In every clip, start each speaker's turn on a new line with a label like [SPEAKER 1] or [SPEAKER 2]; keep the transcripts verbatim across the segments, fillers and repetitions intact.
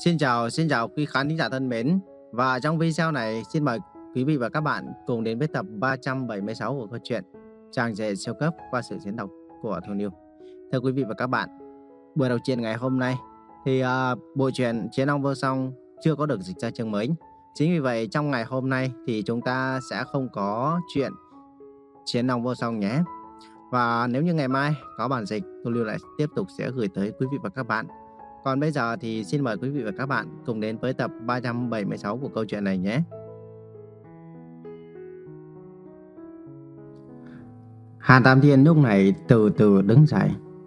[SPEAKER 1] Xin chào, xin chào quý khán thính giả thân mến. Và trong video này, xin mời quý vị và các bạn cùng đến với tập ba trăm bảy mươi sáu của câu chuyện Chàng rể siêu cấp qua sự diễn đọc của Thu Niu. Thưa quý vị và các bạn, buổi đầu truyện ngày hôm nay thì uh, bộ truyện Chiến Long Vô Song chưa có được dịch ra chương mới. Chính vì vậy trong ngày hôm nay thì chúng ta sẽ không có chuyện Chiến Long Vô Song nhé. Và nếu như ngày mai có bản dịch, Thu Niu lại tiếp tục sẽ gửi tới quý vị và các bạn. Còn bây giờ thì xin mời quý vị và các bạn cùng đến với tập ba trăm bảy mươi sáu của câu chuyện này nhé. Hàn Tam Thiên lúc này từ từ đứng dậy.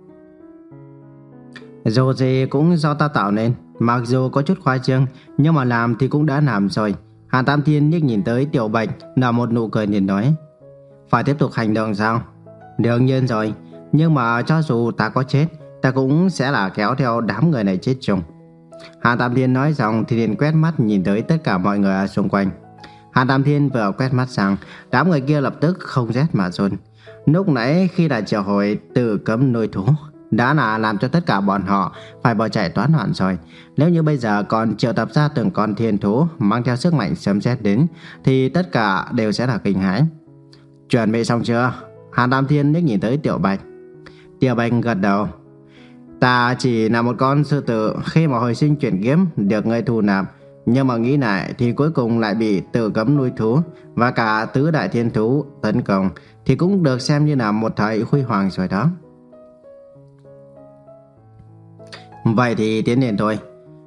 [SPEAKER 1] Dù gì cũng do ta tạo nên, mặc dù có chút khoa trương, nhưng mà làm thì cũng đã làm rồi. Hàn Tam Thiên liếc nhìn tới Tiểu Bạch, nở một nụ cười liền nói: phải tiếp tục hành động sao? Đương nhiên rồi, nhưng mà cho dù ta có chết, ta cũng sẽ là kéo theo đám người này chết chung. Hàn Tam Thiên nói xong thì liền quét mắt nhìn tới tất cả mọi người ở xung quanh. Hàn Tam Thiên vừa quét mắt sang, đám người kia lập tức không rét mà run. Lúc nãy khi đã triệu hồi Tử Cấm nuôi thú, đã là làm cho tất cả bọn họ phải bỏ chạy toán loạn rồi. Nếu như bây giờ còn triệu tập ra từng con thiên thú mang theo sức mạnh sấm sét đến, thì tất cả đều sẽ là kinh hãi. Chuẩn bị xong chưa? Hàn Tam Thiên liếc nhìn tới Tiểu Bạch. Tiểu Bạch gật đầu. Ta chỉ là một con sư tử khi mà hồi sinh chuyển kiếp được ngươi thu nạp, nhưng mà nghĩ lại thì cuối cùng lại bị Tử Cấm nuôi thú và cả tứ đại thiên thú tấn công, thì cũng được xem như là một thời huy hoàng rồi đó. Vậy thì tiến đến thôi.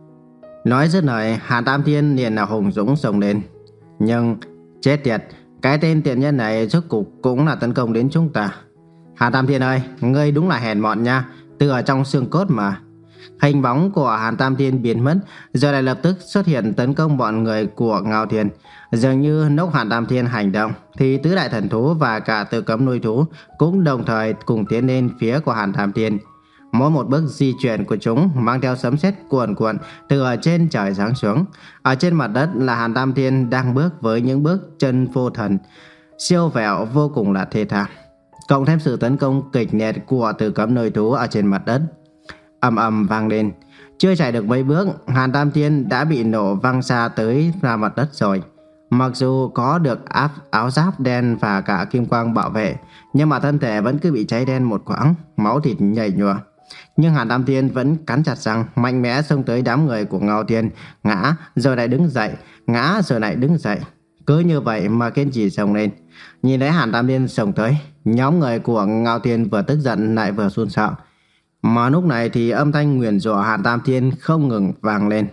[SPEAKER 1] Nói dứt lời, Hàn Tam Thiên liền là hùng dũng xông lên. Nhưng chết tiệt, cái tên tiện nhân này rốt cục cũng là tấn công đến chúng ta. Hàn Tam Thiên ơi, ngươi đúng là hèn mọn nha, từ ở trong xương cốt mà. Hình bóng của Hàn Tam Thiên biến mất, rồi lại lập tức xuất hiện tấn công bọn người của Ngao Thiên. Dường như lúc Hàn Tam Thiên hành động thì tứ đại thần thú và cả Tử Cấm nuôi thú cũng đồng thời cùng tiến lên phía của Hàn Tam Thiên. Mỗi một bước di chuyển của chúng mang theo sấm sét cuồn cuộn từ ở trên trời giáng xuống. Ở trên mặt đất là Hàn Tam Thiên đang bước với những bước chân vô thần, siêu vẹo vô cùng là thê thảm. Cộng thêm sự tấn công kịch liệt của Tử Cấm nuôi thú ở trên mặt đất, ầm ầm vang lên. Chưa chạy được mấy bước, Hàn Tam Thiên đã bị nổ văng xa tới ra mặt đất rồi. Mặc dù có được áp áo giáp đen và cả kim quang bảo vệ, nhưng mà thân thể vẫn cứ bị cháy đen một quãng, máu thịt nhầy nhụa. Nhưng Hàn Tam Thiên vẫn cắn chặt răng, mạnh mẽ xông tới đám người của Ngao Thiên, ngã rồi lại đứng dậy, ngã rồi lại đứng dậy. Cứ như vậy mà kiên trì xông lên. Nhìn thấy Hàn Tam Thiên xông tới, nhóm người của Ngao Thiên vừa tức giận lại vừa run sợ. Mà lúc này thì âm thanh nguyền rủa Hàn Tam Thiên không ngừng vang lên.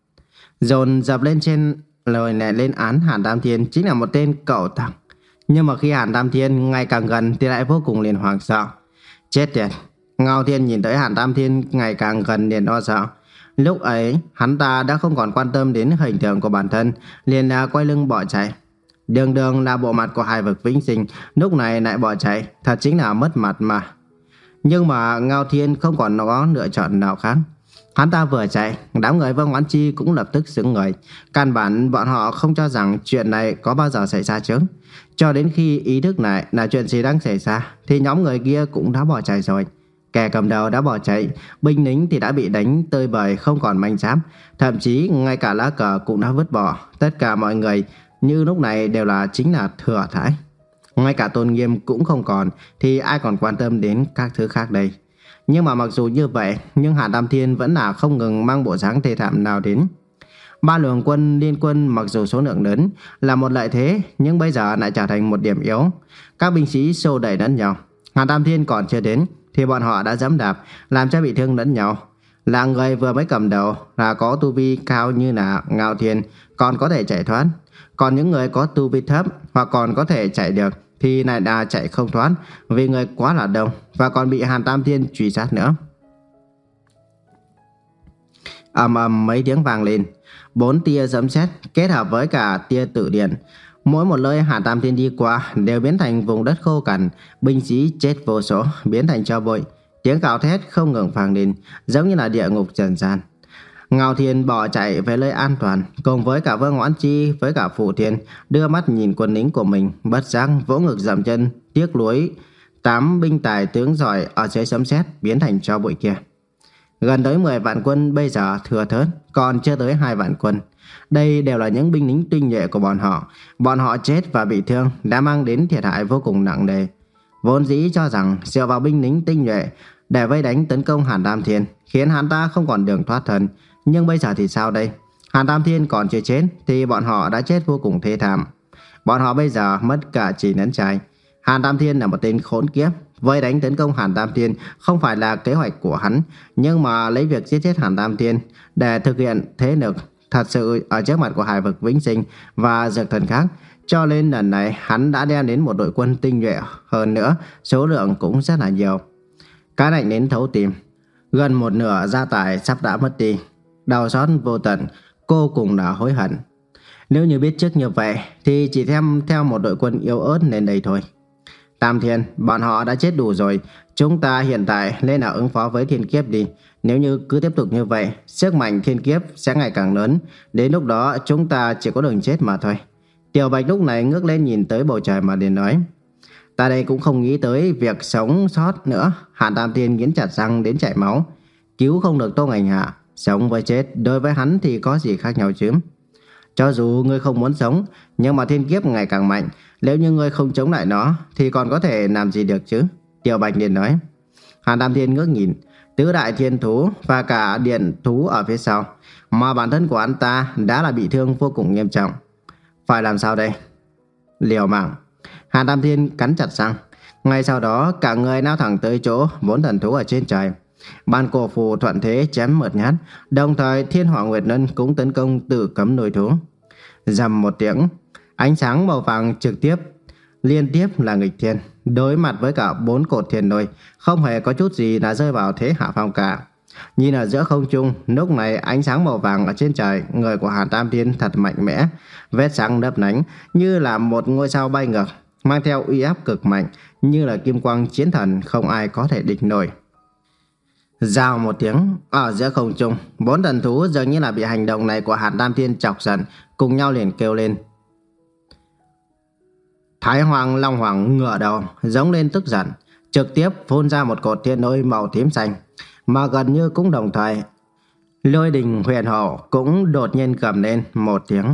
[SPEAKER 1] Dồn dập lên trên lời này lên án Hàn Tam Thiên chính là một tên cẩu thẳng. Nhưng mà khi Hàn Tam Thiên ngày càng gần thì lại vô cùng liền hoảng sợ. Chết tiệt! Ngao Thiên nhìn tới Hàn Tam Thiên ngày càng gần liền lo sợ. Lúc ấy hắn ta đã không còn quan tâm đến hình tượng của bản thân, liền là quay lưng bỏ chạy. Đường đường là bộ mặt của hai vực vĩnh sinh, lúc này lại bỏ chạy, thật chính là mất mặt mà. Nhưng mà Ngao Thiên không còn có lựa chọn nào khác. Hắn ta vừa chạy, đám người Vương Oán Chi cũng lập tức sững người. Căn bản bọn họ không cho rằng chuyện này có bao giờ xảy ra chứ. Cho đến khi ý thức lại là chuyện gì đang xảy ra thì nhóm người kia cũng đã bỏ chạy rồi. Kẻ cầm đầu đã bỏ chạy, binh lính thì đã bị đánh tơi bời không còn manh giáp, thậm chí ngay cả lá cờ cũng đã vứt bỏ. Tất cả mọi người như lúc này đều là chính là thừa thãi. Ngay cả tôn nghiêm cũng không còn, thì ai còn quan tâm đến các thứ khác đây. Nhưng mà mặc dù như vậy, nhưng Hàn Tam Thiên vẫn là không ngừng mang bộ dáng thê thảm nào đến. Ba luồng quân liên quân mặc dù số lượng lớn là một lợi thế, nhưng bây giờ lại trở thành một điểm yếu. Các binh sĩ xô đẩy lẫn nhau. Hàn Tam Thiên còn chưa đến thì bọn họ đã giẫm đạp, làm cho bị thương lẫn nhau. Là người vừa mới cầm đầu là có tu vi cao như là Ngao Thiên, còn có thể chạy thoát. Còn những người có tu vi thấp hoặc còn có thể chạy được thì lại đã chạy không thoát, vì người quá là đông và còn bị Hàn Tam Thiên truy sát nữa. Ầm ầm mấy tiếng vang lên, bốn tia sấm sét kết hợp với cả tia tử điện, mỗi một nơi Hàn Tam Thiên đi qua đều biến thành vùng đất khô cằn, binh sĩ chết vô số, biến thành tro bụi. Tiếng gào thét không ngừng vang lên, giống như là địa ngục trần gian. Ngao Thiên bỏ chạy về nơi an toàn, cùng với cả Vương Oán Chi với cả Phù Thiên, đưa mắt nhìn quân lính của mình, bất giác vỗ ngực dậm chân, tiếc nuối tám binh tài tướng giỏi ở dưới sấm sét biến thành tro bụi kia. Gần tới mười vạn quân bây giờ thừa thớt, còn chưa tới hai vạn quân. Đây đều là những binh lính tinh nhuệ của bọn họ. Bọn họ chết và bị thương đã mang đến thiệt hại vô cùng nặng nề. Vốn dĩ cho rằng dựa vào binh lính tinh nhuệ để vây đánh tấn công Hàn Tam Thiên, khiến hắn ta không còn đường thoát thân. Nhưng bây giờ thì sao đây? Hàn Tam Thiên còn chưa chết thì bọn họ đã chết vô cùng thê thảm. Bọn họ bây giờ mất cả chỉ nấn trai. Hàn Tam Thiên là một tên khốn kiếp. Vây đánh tấn công Hàn Tam Thiên không phải là kế hoạch của hắn, nhưng mà lấy việc giết chết Hàn Tam Thiên để thực hiện thế lực thật sự ở trước mặt của Hải Vực Vĩnh Sinh và dược thần khác. Cho nên lần này hắn đã đem đến một đội quân tinh nhuệ, hơn nữa số lượng cũng rất là nhiều. Cái lạnh đến thấu tim, gần một nửa gia tài sắp đã mất đi. Đau xót vô tận, cô cùng đã hối hận. Nếu như biết trước như vậy thì chỉ thêm theo một đội quân yếu ớt lên đây thôi. Tam Thiên, bọn họ đã chết đủ rồi. Chúng ta hiện tại lên nào ứng phó với thiên kiếp đi. Nếu như cứ tiếp tục như vậy, sức mạnh thiên kiếp sẽ ngày càng lớn. Đến lúc đó chúng ta chỉ có đường chết mà thôi. Tiểu Bạch lúc này ngước lên nhìn tới bầu trời mà liền nói: Ta đây cũng không nghĩ tới việc sống sót nữa. Hàn Tam Thiên nghiến chặt răng đến chảy máu. Cứu không được Tô Ngành Hạ, sống với chết đối với hắn thì có gì khác nhau chứ? Cho dù ngươi không muốn sống, nhưng mà thiên kiếp ngày càng mạnh. Nếu như ngươi không chống lại nó thì còn có thể làm gì được chứ? Tiểu Bạch liền nói. Hàn Tam Thiên ngước nhìn tứ đại thiên thú và cả điện thú ở phía sau, mà bản thân của anh ta đã là bị thương vô cùng nghiêm trọng. Phải làm sao đây? Liều mạng. Hàn Tam Thiên cắn chặt răng. Ngay sau đó cả người lao thẳng tới chỗ bốn thần thú ở trên trời. Ban cổ phù thuận thế chém mượt nhát, đồng thời Thiên Hỏa Nguyệt Lân cũng tấn công Tử Cấm Núi Thú. Rầm một tiếng, ánh sáng màu vàng trực tiếp liên tiếp là nghịch thiên, đối mặt với cả bốn cột thiên lôi, không hề có chút gì là rơi vào thế hạ phong cả. Nhìn ở giữa không trung, lúc này ánh sáng màu vàng ở trên trời, người của Hàn Tam Thiên thật mạnh mẽ, vết sáng lấp lánh như là một ngôi sao bay ngược, mang theo uy áp cực mạnh, như là kim quang chiến thần không ai có thể địch nổi. Rào một tiếng, ở giữa không trung, bốn thần thú dường như là bị hành động này của Hàn Tam Thiên chọc giận, cùng nhau liền kêu lên. Thái Hoàng Long Hoàng ngửa đầu, giống lên tức giận, trực tiếp phun ra một cột thiên lôi màu tím xanh, mà gần như cũng đồng thời, Lôi Đình Huyền Hổ cũng đột nhiên gầm lên một tiếng.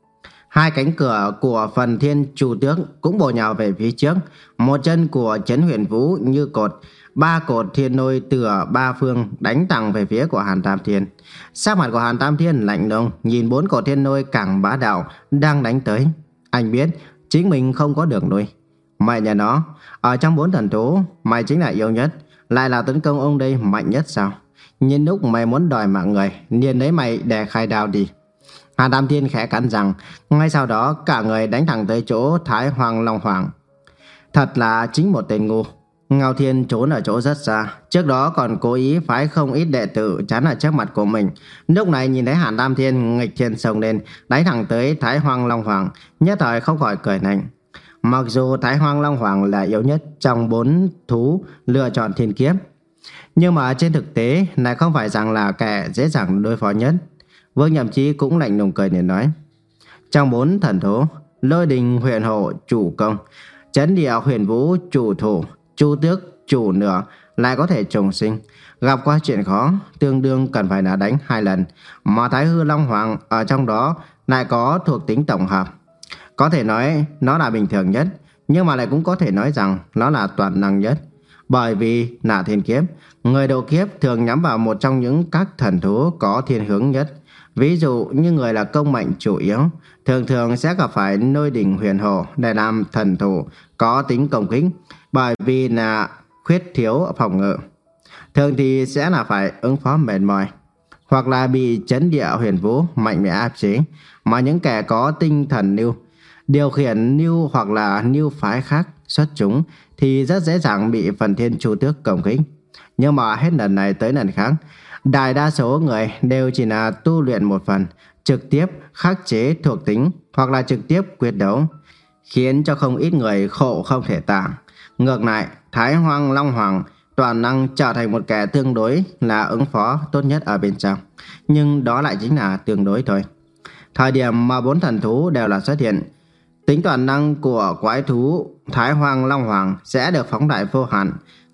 [SPEAKER 1] Hai cánh cửa của phần thiên chu tước cũng bổ nhào về phía trước, một chân của Trấn Huyền Vũ như cột, ba cột thiên lôi từ ba phương đánh thẳng về phía của Hàn Tam Thiên. Sắc mặt của Hàn Tam Thiên lạnh lùng, nhìn bốn cột thiên lôi càng bá đạo đang đánh tới. Anh biết chính mình không có đường lui. Mày nhà nó, ở trong bốn thần thú, mày chính là yếu nhất, lại là tấn công ông đây mạnh nhất sao? Nhân lúc mày muốn đòi mạng người, liền lấy mày để khai đao đi. Hàn Tam Thiên khẽ cắn răng, ngay sau đó cả người đánh thẳng tới chỗ Thái Hoàng Long Hoàng. Thật là chính một tên ngu. Ngao Thiên trốn ở chỗ rất xa, trước đó còn cố ý phái không ít đệ tử chắn ở trước mặt của mình. Lúc này nhìn thấy Hàn Tam Thiên nghịch thiên xông lên, đánh thẳng tới Thái Hoàng Long Hoàng, nhất thời không khỏi cười lạnh. Mặc dù Thái Hoàng Long Hoàng là yếu nhất trong bốn thú lựa chọn thiên kiếp, nhưng mà trên thực tế này không phải rằng là kẻ dễ dàng đối phó nhất. Vương Nhậm Chí cũng lạnh lùng cười để nói: trong bốn thần thú, Lôi Đình Huyền Hổ chủ công, Trấn Địa Huyền Vũ chủ thủ, Chu Tước chủ nửa, lại có thể trùng sinh. Gặp qua chuyện khó, tương đương cần phải là đánh hai lần. Mà Thái Hư Long Hoàng ở trong đó lại có thuộc tính tổng hợp. Có thể nói nó là bình thường nhất, nhưng mà lại cũng có thể nói rằng nó là toàn năng nhất. Bởi vì là thiên kiếp, người độ kiếp thường nhắm vào một trong những các thần thú có thiên hướng nhất. Ví dụ như người là công mệnh chủ yếu, thường thường sẽ gặp phải Lôi Đình Huyền Hổ để làm thần thủ có tính công kích, bởi vì là khuyết thiếu phòng ngự. Thường thì sẽ là phải ứng phó mệt mỏi, hoặc là bị Trấn Địa Huyền Vũ mạnh mẽ áp chế. Mà những kẻ có tinh thần lưu, điều khiển lưu hoặc là lưu phái khác xuất chúng thì rất dễ dàng bị phần thiên chu tước công kích. Nhưng mà hết lần này tới lần khác, đại đa số người đều chỉ là tu luyện một phần, trực tiếp khắc chế thuộc tính hoặc là trực tiếp quyết đấu, khiến cho không ít người khổ không thể tả. Ngược lại, Thái Hoàng Long Hoàng toàn năng trở thành một kẻ tương đối là ứng phó tốt nhất ở bên trong. Nhưng đó lại chính là tương đối thôi. Thời điểm mà bốn thần thú đều là xuất hiện, tính toàn năng của quái thú Thái Hoàng Long Hoàng sẽ được phóng đại vô hạn.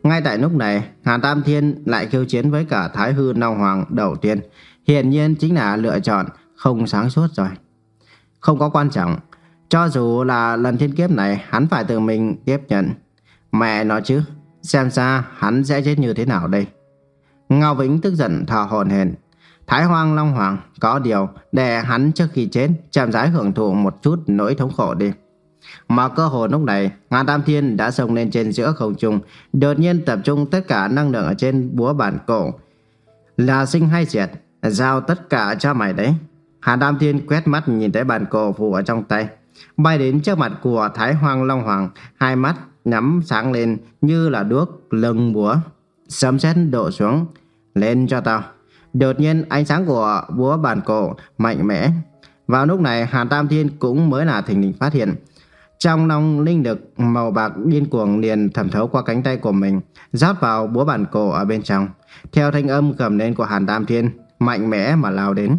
[SPEAKER 1] Ngay tại lúc này, Hàn Tam Thiên lại khiêu chiến với cả Thái Hư Long Hoàng đầu tiên. Hiển nhiên chính là lựa chọn không sáng suốt rồi. Không có quan trọng, cho dù là lần thiên kiếp này hắn phải tự mình tiếp nhận. Mẹ nói chứ, xem ra hắn sẽ chết như thế nào đây. Ngao Vĩnh tức giận thở hổn hển. Thái Hoang Long Hoàng có điều để hắn trước khi chết chậm rãi hưởng thụ một chút nỗi thống khổ đi. Mà cơ hồ lúc này, Hàn Tam Thiên đã xông lên trên giữa không trung, đột nhiên tập trung tất cả năng lượng ở trên búa bản cổ. Là sinh hay diệt, giao tất cả cho mày đấy. Hàn Tam Thiên quét mắt nhìn thấy bản cổ phủ ở trong tay, bay đến trước mặt của Thái Hoang Long Hoàng, hai mắt nhắm sáng lên như là đuốc lưng búa. Sấm sét đổ xuống, lên cho tao. Đột nhiên ánh sáng của búa bản cổ mạnh mẽ. Vào lúc này Hàn Tam Thiên cũng mới là thình lình phát hiện, trong lòng linh lực màu bạc điên cuồng liền thẩm thấu qua cánh tay của mình, rót vào búa bản cổ ở bên trong. Theo thanh âm gầm lên của Hàn Tam Thiên, mạnh mẽ mà lao đến.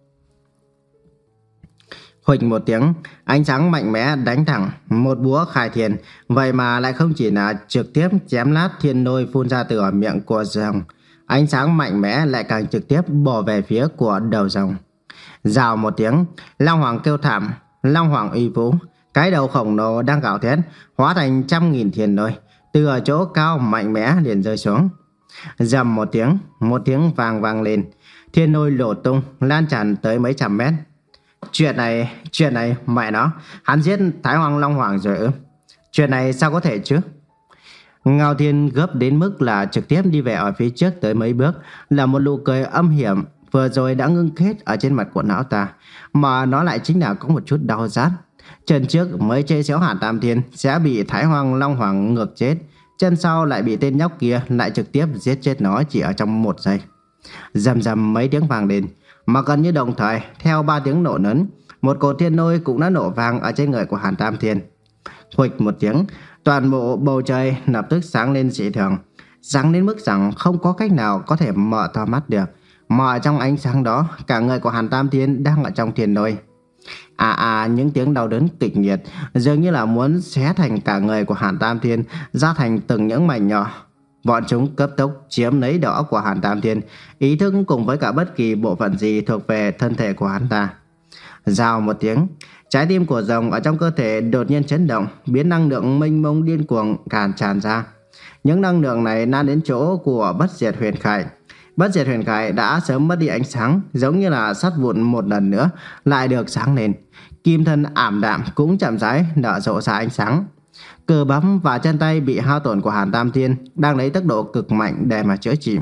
[SPEAKER 1] Huỵch một tiếng, ánh sáng mạnh mẽ đánh thẳng một búa khai thiên, vậy mà lại không chỉ là trực tiếp chém nát thiên lôi phun ra từ ở miệng của rồng, ánh sáng mạnh mẽ lại càng trực tiếp bổ về phía của đầu rồng. Rào một tiếng, Long Hoàng kêu thảm, Long Hoàng uy vũ, cái đầu khổng lồ đang gào thét hóa thành trăm nghìn thiên lôi, từ ở chỗ cao mạnh mẽ liền rơi xuống. Rầm một tiếng, một tiếng vang vang lên, thiên lôi nổ tung lan tràn tới mấy trăm mét. Chuyện này, chuyện này, mẹ nó, hắn giết Thái Hoang Long Hoàng rồi ư? Chuyện này sao có thể chứ? Ngao Thiên gấp đến mức là trực tiếp đi về ở phía trước tới mấy bước, là một nụ cười âm hiểm vừa rồi đã ngưng kết ở trên mặt của lão ta, mà nó lại chính là có một chút đau rát. Chân trước mới chơi xéo Hàn Tam Thiên sẽ bị Thái Hoang Long Hoàng ngược chết, chân sau lại bị tên nhóc kia lại trực tiếp giết chết nó chỉ ở trong một giây. Rầm rầm mấy tiếng vang lên, mà gần như đồng thời theo ba tiếng nổ lớn, một cột thiên lôi cũng đã nổ vang ở trên người của Hàn Tam Thiên. Huỵch một tiếng, toàn bộ bầu trời lập tức sáng lên dị thường, sáng đến mức rằng không có cách nào có thể mở to mắt được. Mà trong ánh sáng đó, cả người của Hàn Tam Thiên đang ở trong thiên lôi. À à, những tiếng đau đớn kịch liệt dường như là muốn xé thành cả người của Hàn Tam Thiên ra thành từng những mảnh nhỏ. Bọn chúng cấp tốc chiếm lấy đầu óc của Hàn Tam Thiên, ý thức cùng với cả bất kỳ bộ phận gì thuộc về thân thể của hắn ta. Rào một tiếng, trái tim của rồng ở trong cơ thể đột nhiên chấn động, biến năng lượng mênh mông điên cuồng càn tràn ra. Những năng lượng này lan đến chỗ của Bất Diệt Huyền Khải. Bất Diệt Huyền Khải đã sớm mất đi ánh sáng, giống như là sắt vụn một lần nữa lại được sáng lên. Kim thân ảm đạm cũng chậm rãi nở rộ ra ánh sáng. Cơ bắp và chân tay bị hao tổn của Hàn Tam Thiên đang lấy tốc độ cực mạnh để mà chữa trị.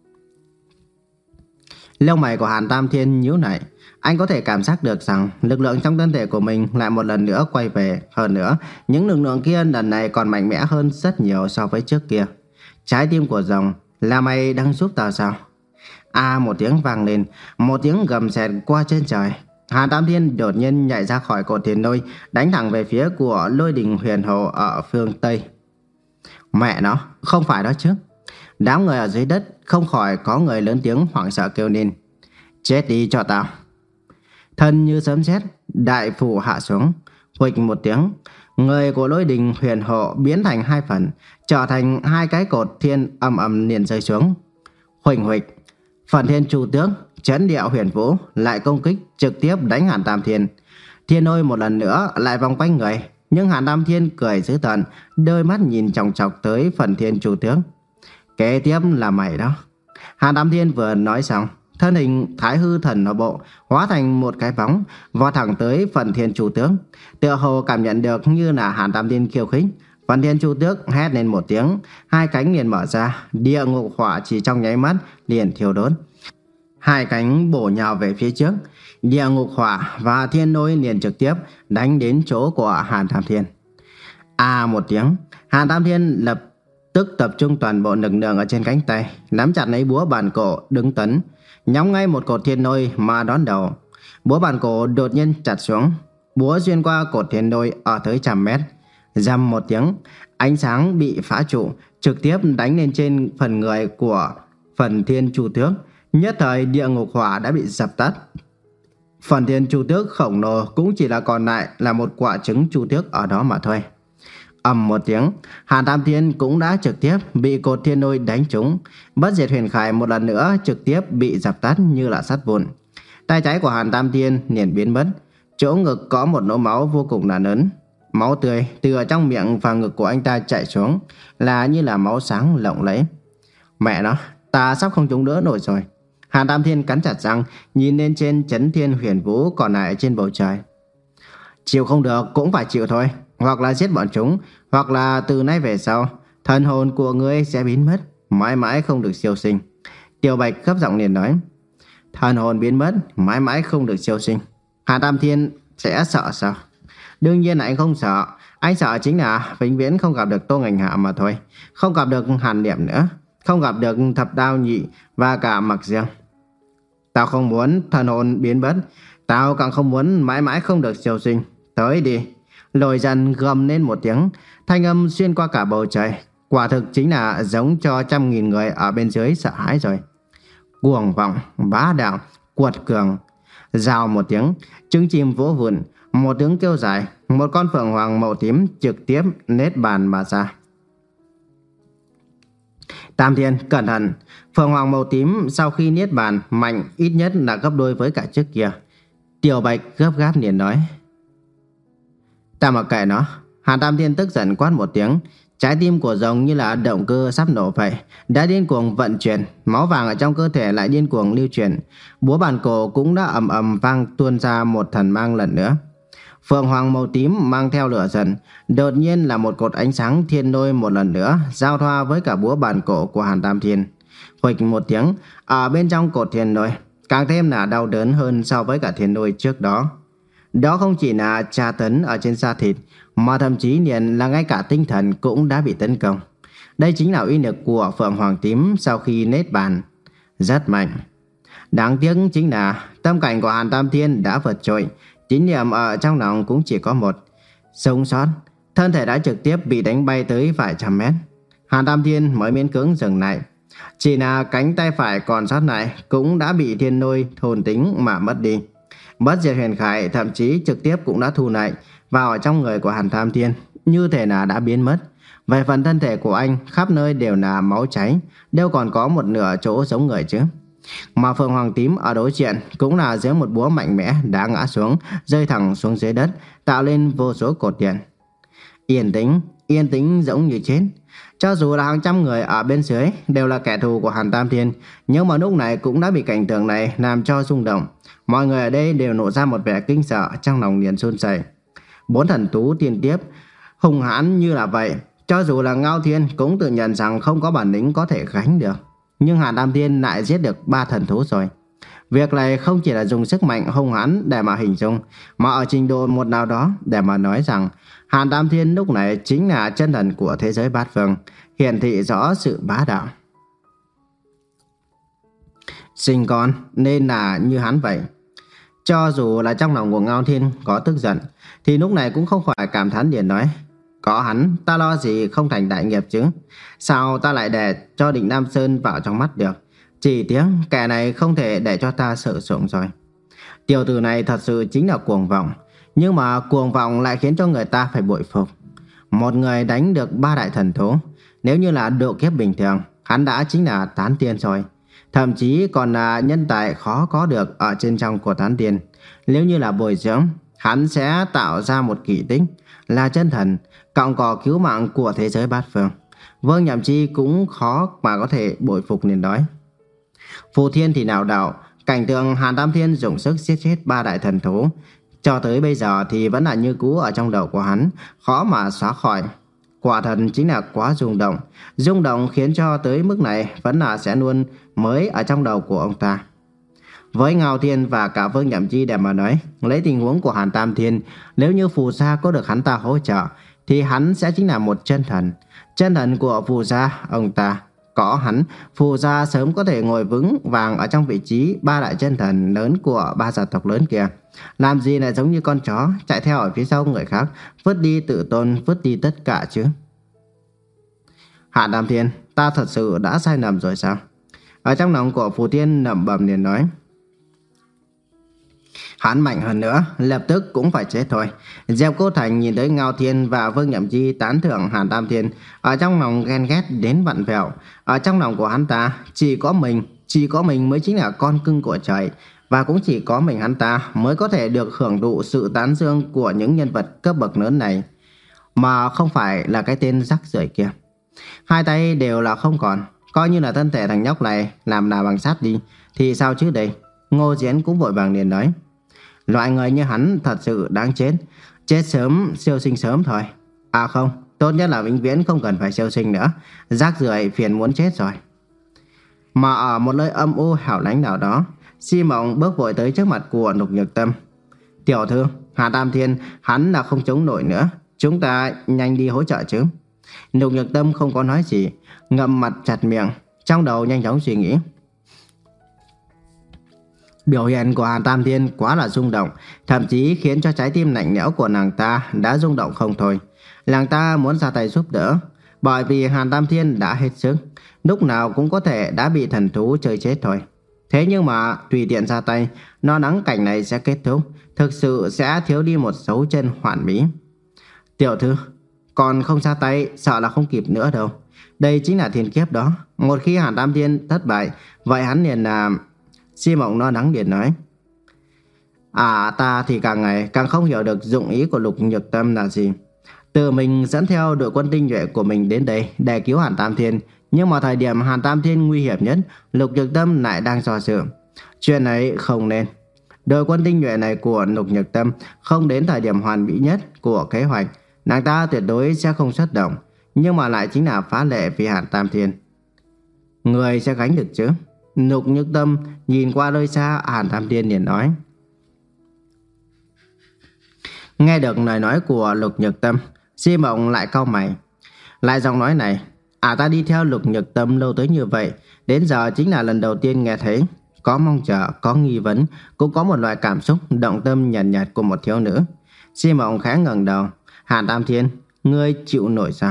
[SPEAKER 1] Lông mày của Hàn Tam Thiên nhíu lại, anh có thể cảm giác được rằng lực lượng trong thân thể của mình lại một lần nữa quay về. Hơn nữa, những lực lượng kia lần này còn mạnh mẽ hơn rất nhiều so với trước kia. Trái tim của rồng, là mày đang giúp tao sao? À, một tiếng vang lên, một tiếng gầm sẹt qua trên trời. Hàn Tam Thiên đột nhiên nhảy ra khỏi cột thiên lôi, đánh thẳng về phía của Lôi Đình Huyền Hồ ở phương Tây. Mẹ nó, không phải đó chứ. Đám người ở dưới đất không khỏi có người lớn tiếng hoảng sợ kêu lên. Chết đi cho tao. Thân như sấm sét, đại phủ hạ xuống. Huỵch một tiếng, người của Lôi Đình Huyền Hộ biến thành hai phần, trở thành hai cái cột thiên ầm ầm liền rơi xuống. Huỳnh huỵch, phần thiên chu tước, chấn điệu huyền vũ lại công kích trực tiếp đánh Hàn Tam Thiên. Thiên lôi một lần nữa lại vòng quanh người, nhưng Hàn Tam Thiên cười dữ tợn, đôi mắt nhìn chòng chọc tới phần thiên chu tước. Kế tiếp là mày đó. Hàn Tam Thiên vừa nói xong, thân hình Thái Hư Thần Hỏa Bộ hóa thành một cái bóng vọt thẳng tới phần thiên chu tước. Tựa hồ cảm nhận được như là Hàn Tam Thiên khiêu khích, phần thiên chu tước hét lên một tiếng, hai cánh liền mở ra, địa ngục hỏa chỉ trong nháy mắt liền thiêu đốt. Hai cánh bổ nhào về phía trước, địa ngục hỏa và thiên lôi liền trực tiếp đánh đến chỗ của Hàn Tam Thiên. À một tiếng, Hàn Tam Thiên lập tức tập trung toàn bộ lực lượng ở trên cánh tay, nắm chặt lấy búa bản cổ đứng tấn, nhắm ngay một cột thiên lôi mà đón đầu. Búa bản cổ đột nhiên chặt xuống, búa xuyên qua cột thiên lôi ở tới trăm mét. Rầm một tiếng, ánh sáng bị phá trụ, trực tiếp đánh lên trên phần người của phần thiên chu tước. Nhất thời địa ngục hỏa đã bị dập tắt. Phần thiên chu tước khổng lồ cũng chỉ là còn lại là một quả trứng chu tước ở đó mà thôi. Ầm một tiếng, Hàn Tam Thiên cũng đã trực tiếp bị cột thiên lôi đánh trúng. Bất diệt huyền khải một lần nữa trực tiếp bị dập tắt như là sắt vụn. Tay trái của Hàn Tam Thiên liền biến mất. Chỗ ngực có một lỗ máu vô cùng là lớn. Máu tươi từ ở trong miệng và ngực của anh ta chảy xuống, là như là máu sáng lộng lẫy. Mẹ nó, ta sắp không chống đỡ nổi rồi. Hàn Tam Thiên cắn chặt răng, nhìn lên trên chấn thiên huyền vũ còn lại trên bầu trời. Chịu không được cũng phải chịu thôi. Hoặc là giết bọn chúng, hoặc là từ nay về sau thần hồn của ngươi sẽ biến mất, mãi mãi không được siêu sinh. Tiểu Bạch gấp giọng liền nói. Thần hồn biến mất, mãi mãi không được siêu sinh. Hàn Tam Thiên sẽ sợ sao? Đương nhiên là anh không sợ. Anh sợ chính là vĩnh viễn không gặp được Tô Ngành Hạ mà thôi. Không gặp được Hàn Niệm nữa, không gặp được Thập Đao Nhị và cả Mặc Dương. Tao không muốn thần hồn biến mất, tao càng không muốn mãi mãi không được siêu sinh. Tới đi. Lôi dần gầm lên một tiếng, thanh âm xuyên qua cả bầu trời. Quả thực chính là giống cho trăm nghìn người ở bên dưới sợ hãi rồi. Cuồng vọng, bá đạo, cuột cường. Rào một tiếng, trứng chim vỗ vụn. Một tiếng kêu dài, một con phượng hoàng màu tím trực tiếp nết bàn mà ra. Tam Thiên, cẩn thận. Phượng hoàng màu tím sau khi niết bàn mạnh ít nhất là gấp đôi với cả trước kia. Tiểu Bạch gấp gáp liền nói. Ta mặc kệ nó. Hàn Tam Thiên tức giận quát một tiếng. Trái tim của rồng như là động cơ sắp nổ vậy, đã điên cuồng vận chuyển. Máu vàng ở trong cơ thể lại điên cuồng lưu chuyển. Búa bàn cổ cũng đã ầm ầm vang tuôn ra một thần mang lần nữa. Phượng hoàng màu tím mang theo lửa dần. Đột nhiên là một cột ánh sáng thiên lôi một lần nữa giao thoa với cả búa bàn cổ của Hàn Tam Thiên. Huỵch một tiếng, ở bên trong cột thiên lôi càng thêm là đau đớn hơn so với cả thiên lôi trước đó. Đó không chỉ là tra tấn ở trên da thịt, mà thậm chí liền là ngay cả tinh thần cũng đã bị tấn công. Đây chính là uy lực của Phượng Hoàng Tím sau khi nết bàn. Rất mạnh. Đáng tiếc chính là tâm cảnh của Hàn Tam Thiên đã vượt trội. Tín niệm ở trong lòng cũng chỉ có một. Sống sót, thân thể đã trực tiếp bị đánh bay tới vài trăm mét. Hàn Tam Thiên mới miễn cưỡng dừng lại. Chỉ là cánh tay phải còn sót lại cũng đã bị thiên lôi thôn tính mà mất đi. Bất diệt huyền khải thậm chí trực tiếp cũng đã thu lại vào ở trong người của Hàn Tam Thiên, như thể là đã biến mất. Về phần thân thể của anh khắp nơi đều là máu cháy, đều còn có một nửa chỗ giống người chứ. Mà Phượng Hoàng Tím ở đối diện cũng là dưới một búa mạnh mẽ đã ngã xuống, rơi thẳng xuống dưới đất, tạo lên vô số cột điện. Yên tĩnh, yên tĩnh giống như chết. Cho dù là hàng trăm người ở bên dưới đều là kẻ thù của Hàn Tam Thiên, nhưng mà lúc này cũng đã bị cảnh tượng này làm cho rung động. Mọi người ở đây đều nổ ra một vẻ kinh sợ, trong lòng liền run rẩy. Bốn thần thú tiên tiếp hung hãn như là vậy, cho dù là Ngao Thiên cũng tự nhận rằng không có bản lĩnh có thể gánh được. Nhưng Hàn Tam Thiên lại giết được ba thần thú rồi. Việc này không chỉ là dùng sức mạnh hung hãn để mà hình dung, mà ở trình độ một nào đó để mà nói rằng Hàn Tam Thiên lúc này chính là chân thần của thế giới bát phương, hiển thị rõ sự bá đạo. Sinh con nên là như hắn vậy. Cho dù là trong lòng của Ngao Thiên có tức giận, thì lúc này cũng không khỏi cảm thán liền nói. Có hắn, ta lo gì không thành đại nghiệp chứ. Sao ta lại để cho Định Nam Sơn vào trong mắt được. Chỉ tiếc kẻ này không thể để cho ta sợ sủng rồi. Tiểu tử này thật sự chính là cuồng vọng. Nhưng mà cuồng vọng lại khiến cho người ta phải bội phục. Một người đánh được ba đại thần thú, nếu như là độ kiếp bình thường, hắn đã chính là tán tiên rồi. Thậm chí còn là nhân tài khó có được ở trên trong của tán tiên. Nếu như là bồi dưỡng, hắn sẽ tạo ra một kỳ tích, là chân thần, cọng cỏ cứu mạng của thế giới bát phương. Vương Nhậm Chi cũng khó mà có thể bội phục nên nói. Phù Thiên thì nào đạo, cảnh tượng Hàn Tam Thiên dùng sức giết chết ba đại thần thú, cho tới bây giờ thì vẫn là như cũ ở trong đầu của hắn, khó mà xóa khỏi. Quả thật chính là quá rung động. Rung động khiến cho tới mức này vẫn là sẽ luôn mới ở trong đầu của ông ta. Với Ngao Thiên và cả Vương Nhậm Chi để mà nói, lấy tình huống của Hàn Tam Thiên, nếu như Phù Gia có được hắn ta hỗ trợ, thì hắn sẽ chính là một chân thần. Chân thần của Phù Gia, ông ta có hắn, Phù Gia sớm có thể ngồi vững vàng ở trong vị trí ba đại chân thần lớn của ba gia tộc lớn kia. Làm gì lại giống như con chó chạy theo ở phía sau người khác, vứt đi tự tôn, vứt đi tất cả chứ. Hàn Tam Thiên, ta thật sự đã sai lầm rồi sao? Ở trong lòng của Phù Thiên lẩm bẩm liền nói. Hắn mạnh hơn nữa, lập tức cũng phải chết thôi. Diệp Cô Thành nhìn thấy Ngao Thiên và Vương Nhậm Chi tán thưởng Hàn Tam Thiên, ở trong lòng ghen ghét đến vặn vẹo. Ở trong lòng của hắn ta, chỉ có mình, chỉ có mình mới chính là con cưng của trời, và cũng chỉ có mình hắn ta mới có thể được hưởng thụ sự tán dương của những nhân vật cấp bậc lớn này, mà không phải là cái tên rắc rưởi kia. Hai tay đều là không còn, coi như là thân thể thằng nhóc này làm nào bằng sắt đi thì sao chứ đây. Ngô Diễn cũng vội vàng liền nói, loại người như hắn thật sự đáng chết, chết sớm siêu sinh sớm thôi. À không, tốt nhất là vĩnh viễn không cần phải siêu sinh nữa, rác rưởi phiền muốn chết rồi. Mà ở một nơi âm u hẻo lánh nào đó, Si Mộng bước vội tới trước mặt của Lục Nhược Tâm. Tiểu thư, Hà Tam Thiên hắn là không chống nổi nữa, chúng ta nhanh đi hỗ trợ chứ. Lục Nhược Tâm không có nói gì, ngậm mặt chặt miệng, trong đầu nhanh chóng suy nghĩ. Biểu hiện của Hàn Tam Thiên quá là rung động, thậm chí khiến cho trái tim lạnh lẽo của nàng ta đã rung động không thôi. Nàng ta muốn ra tay giúp đỡ, bởi vì Hàn Tam Thiên đã hết sức, lúc nào cũng có thể đã bị thần thú chơi chết thôi. Thế nhưng mà tùy tiện ra tay, lo lắng cảnh này sẽ kết thúc, thực sự sẽ thiếu đi một dấu chân hoàn mỹ. Tiểu thư, còn không ra tay sợ là không kịp nữa đâu. Đây chính là thiên kiếp đó. Một khi Hàn Tam Thiên thất bại, vậy hắn liền là... Si Mộng lo lắng liền nói. À, ta thì càng ngày càng không hiểu được dụng ý của Lục Nhược Tâm là gì. Tự mình dẫn theo đội quân tinh nhuệ của mình đến đây để cứu Hàn Tam Thiên, nhưng mà thời điểm Hàn Tam Thiên nguy hiểm nhất, Lục Nhược Tâm lại đang do dự. Chuyện ấy không nên. Đội quân tinh nhuệ này của Lục Nhược Tâm không đến thời điểm hoàn mỹ nhất của kế hoạch, nàng ta tuyệt đối sẽ không xuất động, nhưng mà lại chính là phá lệ vì Hàn Tam Thiên. Người sẽ gánh được chứ? Lục Nhược Tâm nhìn qua nơi xa Hàn Tam Thiên liền nói. Nghe được lời nói của Lục Nhược Tâm, Si Mộng lại cau mày. Lại giọng nói này, à, ta đi theo Lục Nhược Tâm lâu tới như vậy, đến giờ chính là lần đầu tiên nghe thấy. Có mong chờ, có nghi vấn, cũng có một loại cảm xúc động tâm nhàn nhạt, nhạt của một thiếu nữ. Si Mộng khẽ ngẩng đầu. Hàn Tam Thiên, ngươi chịu nổi sao?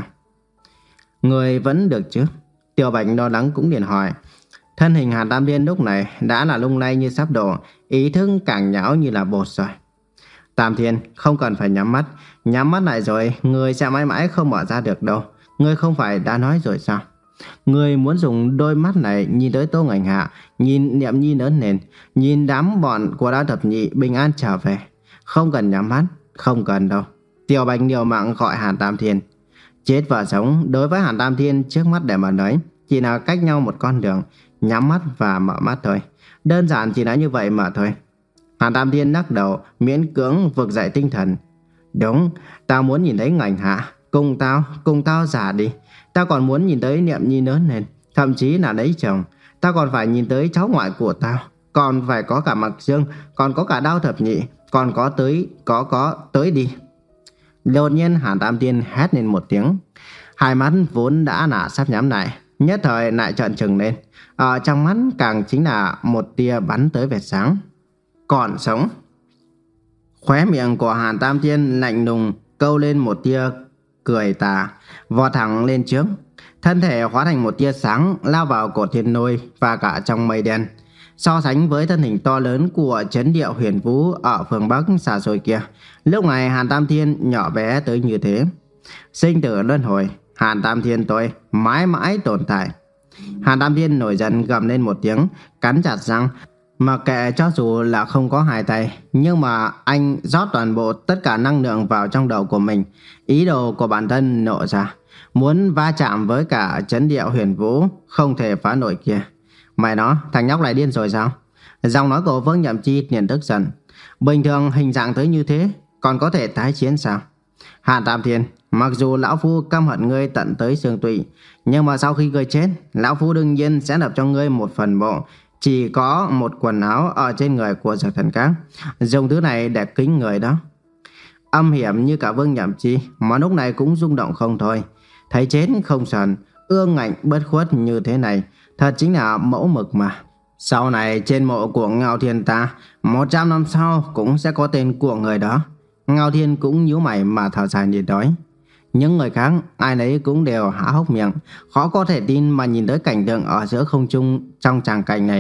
[SPEAKER 1] Ngươi vẫn được chứ? Tiểu Bạch lo lắng cũng liền hỏi. Thân hình Hàn Tam Thiên lúc này đã là lung lay như sắp đổ, ý thức càng nhão như là bột rồi. Tam Thiên, không cần phải nhắm mắt, nhắm mắt lại rồi, ngươi sẽ mãi mãi không mở ra được đâu. Ngươi không phải đã nói rồi sao? Ngươi muốn dùng đôi mắt này nhìn tới Tô Ngành Hạ, nhìn Niệm Nhi lớn lên, nhìn đám bọn của Đao Thập Nhị bình an trở về. Không cần nhắm mắt, không cần đâu. Tiểu Bạch liều mạng gọi Hàn Tam Thiên. Chết và sống đối với Hàn Tam Thiên trước mắt để mà nói, chỉ là cách nhau một con đường, nhắm mắt và mở mắt thôi. Đơn giản chỉ là như vậy mà thôi. Hàn Tam Thiên lắc đầu, miễn cưỡng vực dậy tinh thần. Đúng, tao muốn nhìn thấy Ngành Hạ. Cùng tao, cùng tao giả đi. Tao còn muốn nhìn tới Niệm Nhi lớn lên, thậm chí là lấy chồng. Tao còn phải nhìn tới cháu ngoại của tao, còn phải có cả Mặc Dương, còn có cả Đao Thập Nhị, còn có tới, có có tới đi. Đột nhiên Hàn Tam Thiên hét lên một tiếng. Hai mắt vốn đã là sắp nhắm lại, nhất thời lại trợn trừng lên. Ở trong mắt càng chính là một tia bắn tới vệt sáng. Còn sống. Khóe miệng của Hàn Tam Thiên lạnh lùng câu lên một tia cười tà, vọt thẳng lên trước. Thân thể hóa thành một tia sáng lao vào cột thiên lôi và cả trong mây đen. So sánh với thân hình to lớn của Trấn Điệu Huyền Vũ ở phương Bắc xa xôi kia, lúc này Hàn Tam Thiên nhỏ bé tới như thế. Sinh tử luân hồi, Hàn Tam Thiên tôi mãi mãi tồn tại. Hàn Tam Thiên nổi giận gầm lên một tiếng, cắn chặt răng. Mà kệ cho dù là không có hai tay, nhưng mà anh rót toàn bộ tất cả năng lượng vào trong đầu của mình. Ý đồ của bản thân nộ ra, muốn va chạm với cả Trấn Điệu Huyền Vũ không thể phá nổi kia. Mày nó, thằng nhóc này điên rồi sao? Giọng nói của Vương Nhậm Chi liền tức giận. Bình thường hình dạng tới như thế, còn có thể tái chiến sao? Hàn Tam Thiên, mặc dù lão phu căm hận ngươi tận tới xương tủy, nhưng mà sau khi ngươi chết, lão phu đương nhiên sẽ lập cho ngươi một phần mộ, chỉ có một quần áo ở trên người của Dược Thần Các, dùng thứ này để kính người đó. Âm hiểm như cả Vương Nhậm Chi mà lúc này cũng rung động không thôi. Thấy chết không sờn, ương ngạnh bất khuất như thế này, thật chính là mẫu mực mà. Sau này trên mộ của Ngao Thiên ta, một trăm năm sau cũng sẽ có tên của người đó. Ngao Thiên cũng nhíu mày mà thở dài liền nói. Những người khác ai nấy cũng đều há hốc miệng, khó có thể tin mà nhìn tới cảnh tượng ở giữa không trung trong tràng cảnh này.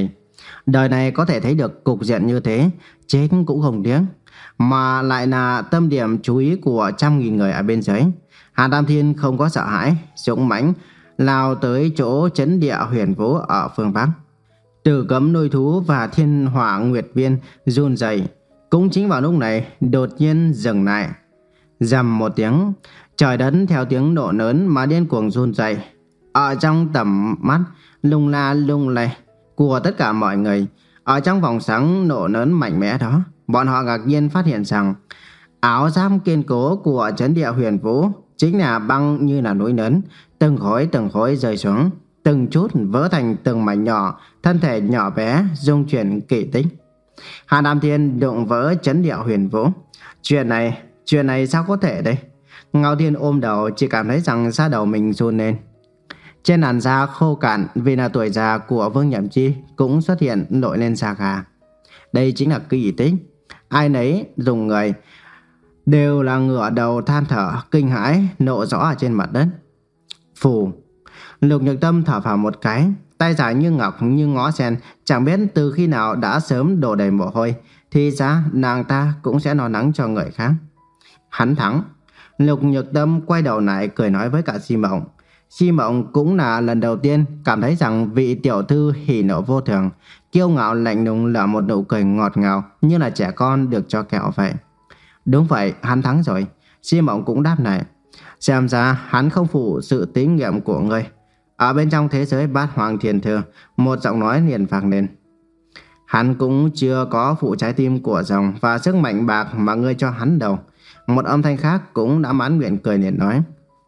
[SPEAKER 1] Đời này có thể thấy được cục diện như thế, chết cũng không tiếc, mà lại là tâm điểm chú ý của trăm nghìn người ở bên dưới. Hàn Tam Thiên không có sợ hãi, dũng mãnh lao tới chỗ trấn địa Huyền Vũ ở phương Bắc. Tử Cấm Nuôi Thú và Thiên Hỏa Nguyệt Viên run rẩy. Cũng chính vào lúc này, đột nhiên dừng lại. Rầm một tiếng, trời đất theo tiếng nổ lớn mà điên cuồng run rẩy. Ở trong tầm mắt lung la lung lay của tất cả mọi người, ở trong vòng sáng nổ lớn mạnh mẽ đó, bọn họ ngạc nhiên phát hiện rằng áo giáp kiên cố của trấn địa Huyền Vũ chính là băng như là núi lớn, từng khối từng khối rơi xuống, từng chút vỡ thành từng mảnh nhỏ, thân thể nhỏ bé dung chuyển kỳ tích. Hàn Tam Thiên đụng vỡ trấn địa Huyền Vũ. Chuyện này, chuyện này sao có thể đây? Ngao Thiên ôm đầu, chỉ cảm thấy rằng da đầu mình run lên. Trên làn da khô cạn vì là tuổi già của Vương Nhậm Chi cũng xuất hiện nổi lên da gà. Đây chính là kỳ tích. Ai nấy dùng người đều là ngửa đầu than thở kinh hãi, nộ rõ ở trên mặt đất. Phù. Lục Nhược Tâm thở phào một cái, tay dài như ngọc như ngó sen, chẳng biết từ khi nào đã sớm đổ đầy mồ hôi, thì ra nàng ta cũng sẽ lo lắng cho người khác. Hắn thắng. Lục Nhược Tâm quay đầu lại cười nói với cả Di Mộng. Di Mộng cũng là lần đầu tiên cảm thấy rằng vị tiểu thư hỉ nộ vô thường, kiêu ngạo lạnh lùng là một nụ cười ngọt ngào như là trẻ con được cho kẹo vậy. Đúng vậy, hắn thắng rồi. Di Mộng cũng đáp lại. Xem ra hắn không phụ sự tín nhiệm của ngươi. Ở bên trong thế giới Bát Hoàng Thiền Thư, một giọng nói liền vang lên. Hắn cũng chưa có phụ trái tim của rồng và sức mạnh bạc mà ngươi cho hắn đâu. Một âm thanh khác cũng đã mãn nguyện cười liền nói.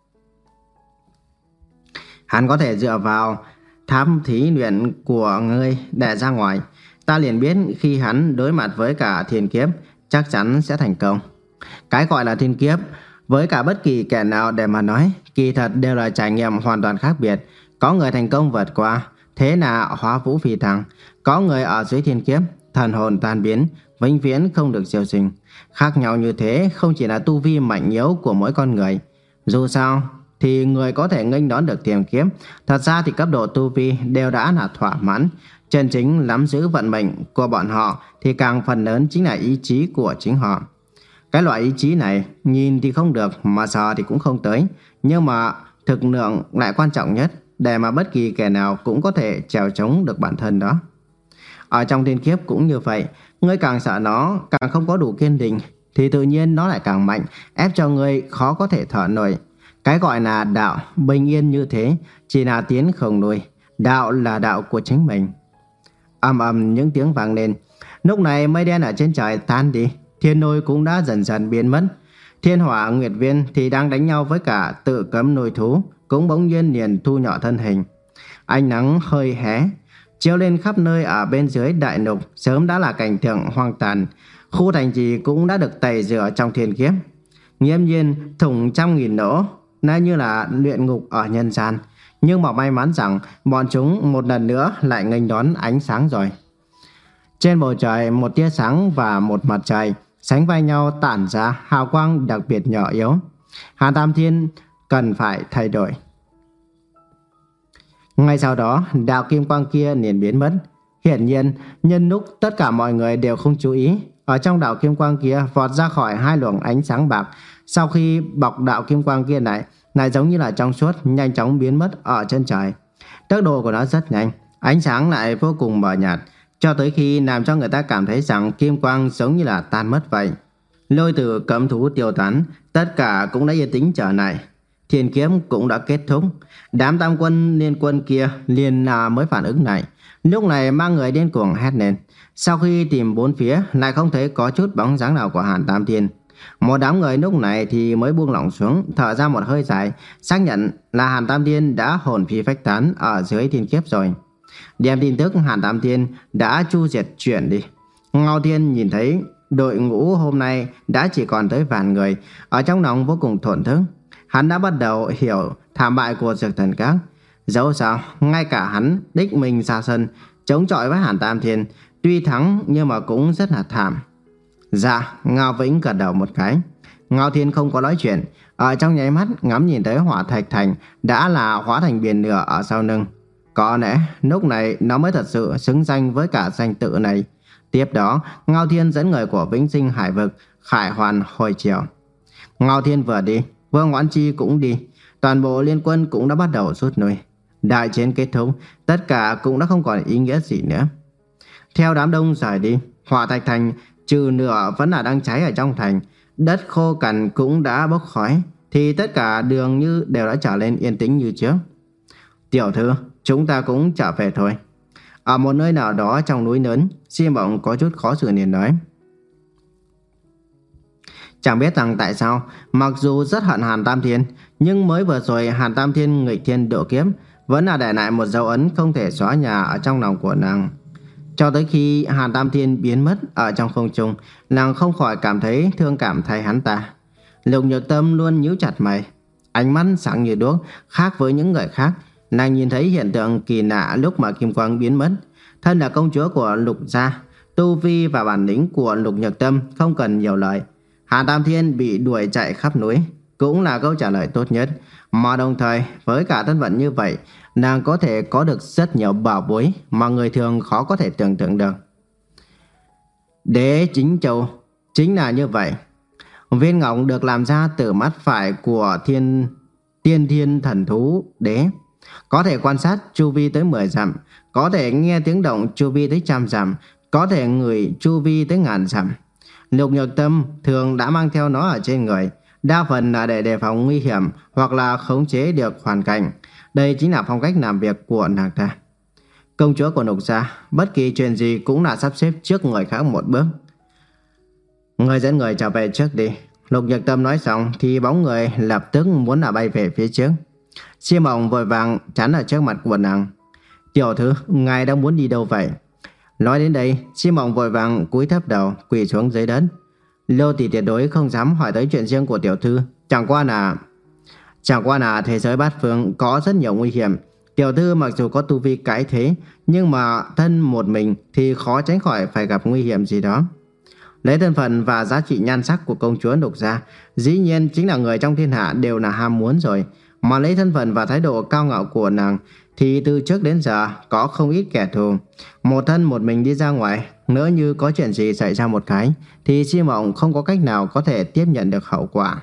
[SPEAKER 1] Hắn có thể dựa vào thám thí luyện của ngươi để ra ngoài. Ta liền biết khi hắn đối mặt với cả thiên kiếp chắc chắn sẽ thành công. Cái gọi là thiên kiếp với cả bất kỳ kẻ nào để mà nói, kỳ thật đều là trải nghiệm hoàn toàn khác biệt. Có người thành công vượt qua, thế là hóa vũ phi thăng. Có người ở dưới thiên kiếp, thần hồn tan biến, vĩnh viễn không được siêu sinh. Khác nhau như thế không chỉ là tu vi mạnh yếu của mỗi con người. Dù sao thì người có thể nghênh đón được thiên kiếp, thật ra thì cấp độ tu vi đều đã là thỏa mãn. Chân chính nắm giữ vận mệnh của bọn họ thì càng phần lớn chính là ý chí của chính họ. Cái loại ý chí này nhìn thì không được mà sợ thì cũng không tới, nhưng mà thực lượng lại quan trọng nhất để mà bất kỳ kẻ nào cũng có thể trèo chống được bản thân đó. Ở trong thiên kiếp cũng như vậy, ngươi càng sợ nó, càng không có đủ kiên định thì tự nhiên nó lại càng mạnh, ép cho ngươi khó có thể thở nổi. Cái gọi là đạo bình yên như thế chỉ là tiến không lùi, đạo là đạo của chính mình. Ầm ầm những tiếng vang lên. Lúc này mây đen ở trên trời tan đi, thiên lôi cũng đã dần dần biến mất. Thiên Hỏa Nguyệt Viên thì đang đánh nhau với cả Tự Cấm Nuôi Thú, cũng bỗng nhiên liền thu nhỏ thân hình. Ánh nắng hơi hé chiếu lên khắp nơi ở bên dưới đại lục, sớm đã là cảnh tượng hoang tàn. Khu thành trì cũng đã được tẩy rửa trong thiên kiếp. Nghiễm nhiên thủng trăm nghìn lỗ, nay như là luyện ngục ở nhân gian. Nhưng mà may mắn rằng bọn chúng một lần nữa lại nghênh đón ánh sáng rồi. Trên bầu trời một tia sáng và một mặt trời sánh vai nhau tản ra hào quang đặc biệt nhỏ yếu. Hàn Tam Thiên cần phải thay đổi. Ngay sau đó đạo kim quang kia liền biến mất. Hiển nhiên nhân lúc tất cả mọi người đều không chú ý, ở trong đạo kim quang kia vọt ra khỏi hai luồng ánh sáng bạc. Sau khi bọc đạo kim quang kia lại, lại giống như là trong suốt, nhanh chóng biến mất ở chân trời. Tốc độ của nó rất nhanh, ánh sáng lại vô cùng mờ nhạt, cho tới khi làm cho người ta cảm thấy rằng kim quang giống như là tan mất vậy. Lôi Tử Cấm Thú tiêu tán, tất cả cũng đã yên tĩnh trở lại. Thiên kiếp cũng đã kết thúc. Đám tam quân liên quân kia liền là mới phản ứng lại. Lúc này mang người điên cuồng hét lên. Sau khi tìm bốn phía lại không thấy có chút bóng dáng nào của Hàn Tam Thiên. Một đám người lúc này thì mới buông lỏng xuống, thở ra một hơi dài, xác nhận là Hàn Tam Thiên đã hồn phi phách tán ở dưới thiên kiếp rồi. Đem tin tức Hàn Tam Thiên đã chu diệt chuyển đi. Ngao Thiên nhìn thấy đội ngũ hôm nay đã chỉ còn tới vạn người, ở trong lòng vô cùng thổn thức. Hắn đã bắt đầu hiểu thảm bại của Dược Thần Các. Dẫu sao, ngay cả hắn đích mình ra sân chống chọi với Hàn Tam Thiên, tuy thắng nhưng mà cũng rất là thảm. Dạ, Ngao Vĩnh gật đầu một cái. Ngao Thiên không có nói chuyện, ở trong nháy mắt ngắm nhìn tới Hỏa Thạch Thành đã là hóa thành biển lửa ở sau lưng. Có lẽ lúc này nó mới thật sự xứng danh với cả danh tự này. Tiếp đó, Ngao Thiên dẫn người của Vĩnh Sinh Hải Vực khải hoàn hồi chiều. Ngao Thiên vừa đi, Vương Oãn Chi cũng đi. Toàn bộ liên quân cũng đã bắt đầu rút lui. Đại chiến kết thúc, tất cả cũng đã không còn ý nghĩa gì nữa. Theo đám đông rời đi, Hỏa Thạch Thành trừ nửa vẫn là đang cháy ở trong thành, đất khô cằn cũng đã bốc khói, thì tất cả đường như đều đã trở lên yên tĩnh như trước. Tiểu thư, chúng ta cũng trở về thôi. Ở một nơi nào đó trong núi lớn, Diêm Mộng có chút khó xử liền nói. Chẳng biết rằng tại sao, mặc dù rất hận Hàn Tam Thiên, nhưng mới vừa rồi Hàn Tam Thiên nghịch thiên độ kiếp vẫn là để lại một dấu ấn không thể xóa nhòa ở trong lòng của nàng. Cho tới khi Hàn Tam Thiên biến mất ở trong không trung, nàng không khỏi cảm thấy thương cảm thay hắn ta. Lục Nhược Tâm luôn nhíu chặt mày, ánh mắt sáng như đuốc, khác với những người khác. Nàng nhìn thấy hiện tượng kỳ lạ lúc mà kim quang biến mất. Thân là công chúa của Lục gia, tu vi và bản lĩnh của Lục Nhược Tâm không cần nhiều lời. Hàn Tam Thiên bị đuổi chạy khắp núi cũng là câu trả lời tốt nhất. Mà đồng thời với cả thân phận như vậy, nàng có thể có được rất nhiều bảo bối mà người thường khó có thể tưởng tượng được. Đế Chính Châu chính là như vậy. Viên ngọc được làm ra từ mắt phải của thiên tiên thiên thần thú đế, có thể quan sát chu vi tới mười dặm, có thể nghe tiếng động chu vi tới trăm dặm, có thể ngửi chu vi tới ngàn dặm. Lục Nhược Tâm thường đã mang theo nó ở trên người, đa phần là để đề phòng nguy hiểm hoặc là khống chế được hoàn cảnh. Đây chính là phong cách làm việc của nàng ta. Công chúa của Lục gia, bất kỳ chuyện gì cũng là sắp xếp trước người khác một bước. Người dẫn người trở về trước đi. Lục Nhược Tâm nói xong thì bóng người lập tức muốn là bay về phía trước. Diêm Mộng vội vàng chắn ở trước mặt của nàng. Tiểu thư, ngài đang muốn đi đâu vậy? Nói đến đây, Diêm Mộng vội vàng cúi thấp đầu, quỳ xuống dưới đất. Lô Tỷ tuyệt đối không dám hỏi tới chuyện riêng của tiểu thư, chẳng qua là chẳng qua là thế giới bát phương có rất nhiều nguy hiểm. Tiểu thư mặc dù có tu vi cái thế, nhưng mà thân một mình thì khó tránh khỏi phải gặp nguy hiểm gì đó. Lấy thân phận và giá trị nhan sắc của công chúa Lục gia, dĩ nhiên chính là người trong thiên hạ đều là ham muốn rồi. Mà lấy thân phận và thái độ cao ngạo của nàng thì từ trước đến giờ có không ít kẻ thù. Một thân một mình đi ra ngoài, nếu như có chuyện gì xảy ra một cái thì Diêm Mộng không có cách nào có thể tiếp nhận được hậu quả.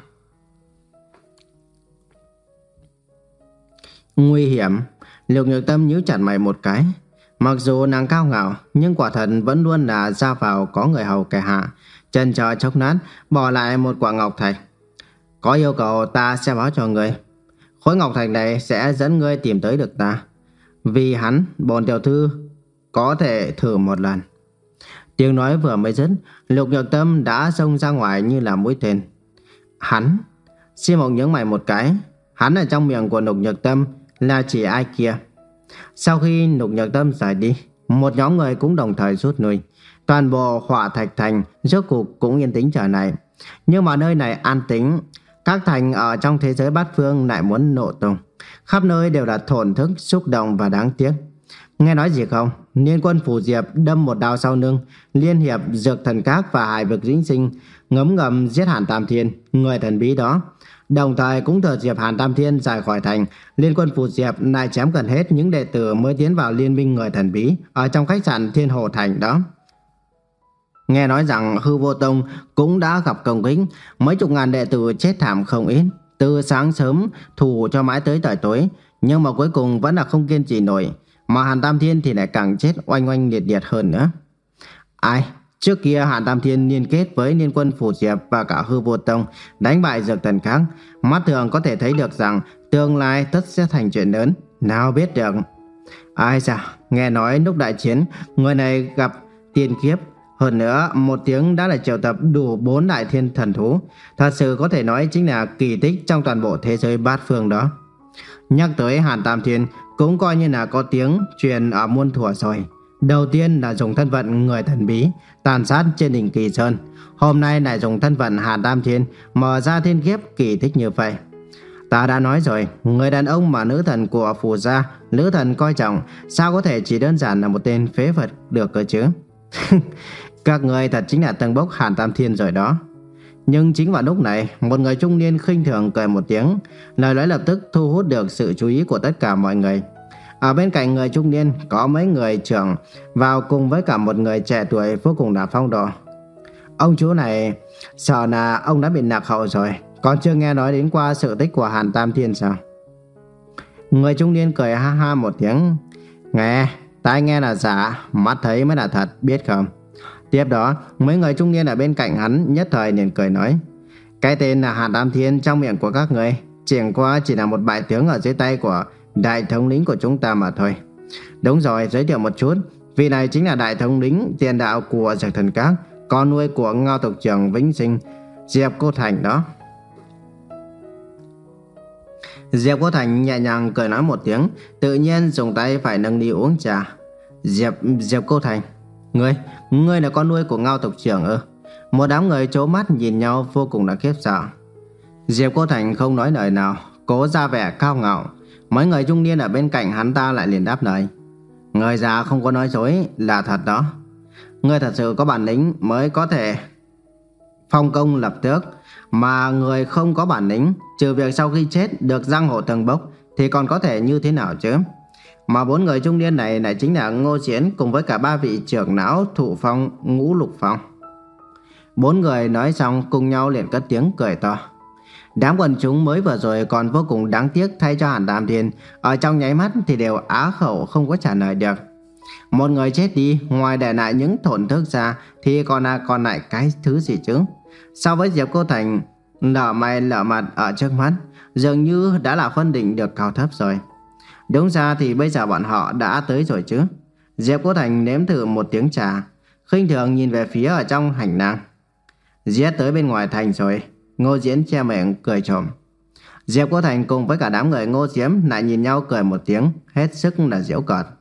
[SPEAKER 1] Nguy hiểm. Lục Nhược Tâm nhíu chặt mày một cái. Mặc dù nàng cao ngạo, nhưng quả thật vẫn luôn là ra vào có người hầu kẻ hạ. Chân chờ chốc nát, bỏ lại một quả ngọc thạch. Có yêu cầu ta sẽ báo cho ngươi. Khối ngọc thạch này sẽ dẫn ngươi tìm tới được ta. Vì hắn, bổn tiểu thư có thể thử một lần. Tiếng nói vừa mới dứt, Lục Nhược Tâm đã xông ra ngoài như là mũi tên. Hắn? Diêm Mộng nhướng mày một cái. Hắn ở trong miệng của Lục Nhược Tâm là chỉ ai kia? Sau khi Lục Nhược Tâm rời đi, một nhóm người cũng đồng thời rút lui. Toàn bộ Hỏa Thạch Thành rốt cuộc cũng yên tĩnh trở lại. Nhưng mà nơi này an tĩnh, các thành ở trong thế giới bát phương lại muốn nổ tung. Khắp nơi đều là thổn thức, xúc động và đáng tiếc. Nghe nói gì không? Liên quân Phủ Diệp đâm một đao sau lưng, liên hiệp Dược Thần Các và Hải Vực Vĩnh Sinh ngấm ngầm giết Hàn Tam Thiên, người thần bí đó. Đồng thời cũng thừa dịp Hàn Tam Thiên rời khỏi thành, liên quân Phủ Diệp lại chém gần hết những đệ tử mới tiến vào liên minh người thần bí ở trong khách sạn Thiên Hồ Thành đó. Nghe nói rằng Hư Vô Tông cũng đã gặp công kích, mấy chục ngàn đệ tử chết thảm không ít, từ sáng sớm thủ cho mãi tới trời tối, nhưng mà cuối cùng vẫn là không kiên trì nổi, mà Hàn Tam Thiên thì lại càng chết oanh oanh liệt liệt hơn nữa. Ai? Trước kia Hàn Tam Thiên liên kết với liên quân Phủ Diệp và cả Hư Vô Tông đánh bại Dược Thần Các, mắt thường có thể thấy được rằng tương lai tất sẽ thành chuyện lớn, nào biết được. Ai da, nghe nói lúc đại chiến người này gặp tiên kiếp, hơn nữa một tiếng đã là triệu tập đủ bốn đại thiên thần thú, thật sự có thể nói chính là kỳ tích trong toàn bộ thế giới bát phương đó. Nhắc tới Hàn Tam Thiên cũng coi như là có tiếng truyền ở muôn thuở rồi. Đầu tiên là dùng thân phận người thần bí tàn sát trên đỉnh Kỳ Sơn, hôm nay lại dùng thân phận Hàn Tam Thiên mở ra thiên kiếp kỳ tích như vậy. Ta đã nói rồi, người đàn ông mà nữ thần của Phù gia, nữ thần coi trọng, sao có thể chỉ đơn giản là một tên phế vật được cơ chứ? Các người thật chính là tầng bốc Hàn Tam Thiên rồi đó. Nhưng chính vào lúc này, một người trung niên khinh thường cười một tiếng, lời nói lập tức thu hút được sự chú ý của tất cả mọi người. Ở bên cạnh người trung niên có mấy người trưởng vào cùng với cả một người trẻ tuổi vô cùng là phong độ. Ông chú này sợ là ông đã bị lạc hậu rồi, còn chưa nghe nói đến qua sự tích của Hàn Tam Thiên sao? Người trung niên cười ha ha một tiếng. Nghe, tai nghe là giả, mắt thấy mới là thật, biết không? Tiếp đó, mấy người trung niên ở bên cạnh hắn nhất thời liền cười nói: cái tên là Hàn Tam Thiên trong miệng của các người chẳng qua chỉ là một bại tướng ở dưới tay của đại thống lĩnh của chúng ta mà thôi. Đúng rồi, giới thiệu một chút, vị này chính là đại thống lĩnh tiền đạo của Dược Thần Các, con nuôi của Ngao tộc trưởng Vĩnh Sinh, Diệp Cô Thành đó. Diệp Cô Thành nhẹ nhàng cười nói một tiếng, tự nhiên dùng tay phải nâng đi uống trà. Diệp Diệp Cô Thành, ngươi, ngươi là con nuôi của Ngao tộc trưởng ư? Một đám người trố mắt nhìn nhau vô cùng là khiếp sợ. Diệp Cô Thành không nói lời nào, cố ra vẻ cao ngạo. Mấy người trung niên ở bên cạnh hắn ta lại liền đáp lời: người già không có nói dối, là thật đó. Ngươi thật sự có bản lĩnh mới có thể phong công lập tước, mà người không có bản lĩnh, trừ việc sau khi chết được giang hồ tầng bốc, thì còn có thể như thế nào chứ? Mà bốn người trung niên này lại chính là Ngô Chiến cùng với cả ba vị trưởng lão Thụ Phong, Ngũ Lục Phong. Bốn người nói xong cùng nhau liền cất tiếng cười to. Đám quần chúng mới vừa rồi còn vô cùng đáng tiếc thay cho Hàn Tam Thiên, ở trong nháy mắt thì đều á khẩu không có trả lời được. Một người chết đi, ngoài để lại những tổn thương ra thì còn là còn lại cái thứ gì chứ? So với Diệp Cô Thành lở mày lở mặt ở trước mắt, dường như đã là phân định được cao thấp rồi. Đúng ra thì bây giờ bọn họ đã tới rồi chứ. Diệp Cô Thành nếm thử một tiếng trà, khinh thường nhìn về phía ở trong hành lang. Giết tới bên ngoài thành rồi. Ngô Diễn che miệng cười trộm. Diệp Cô Thành cùng với cả đám người Ngô Diễm lại nhìn nhau cười một tiếng, hết sức là giễu cợt.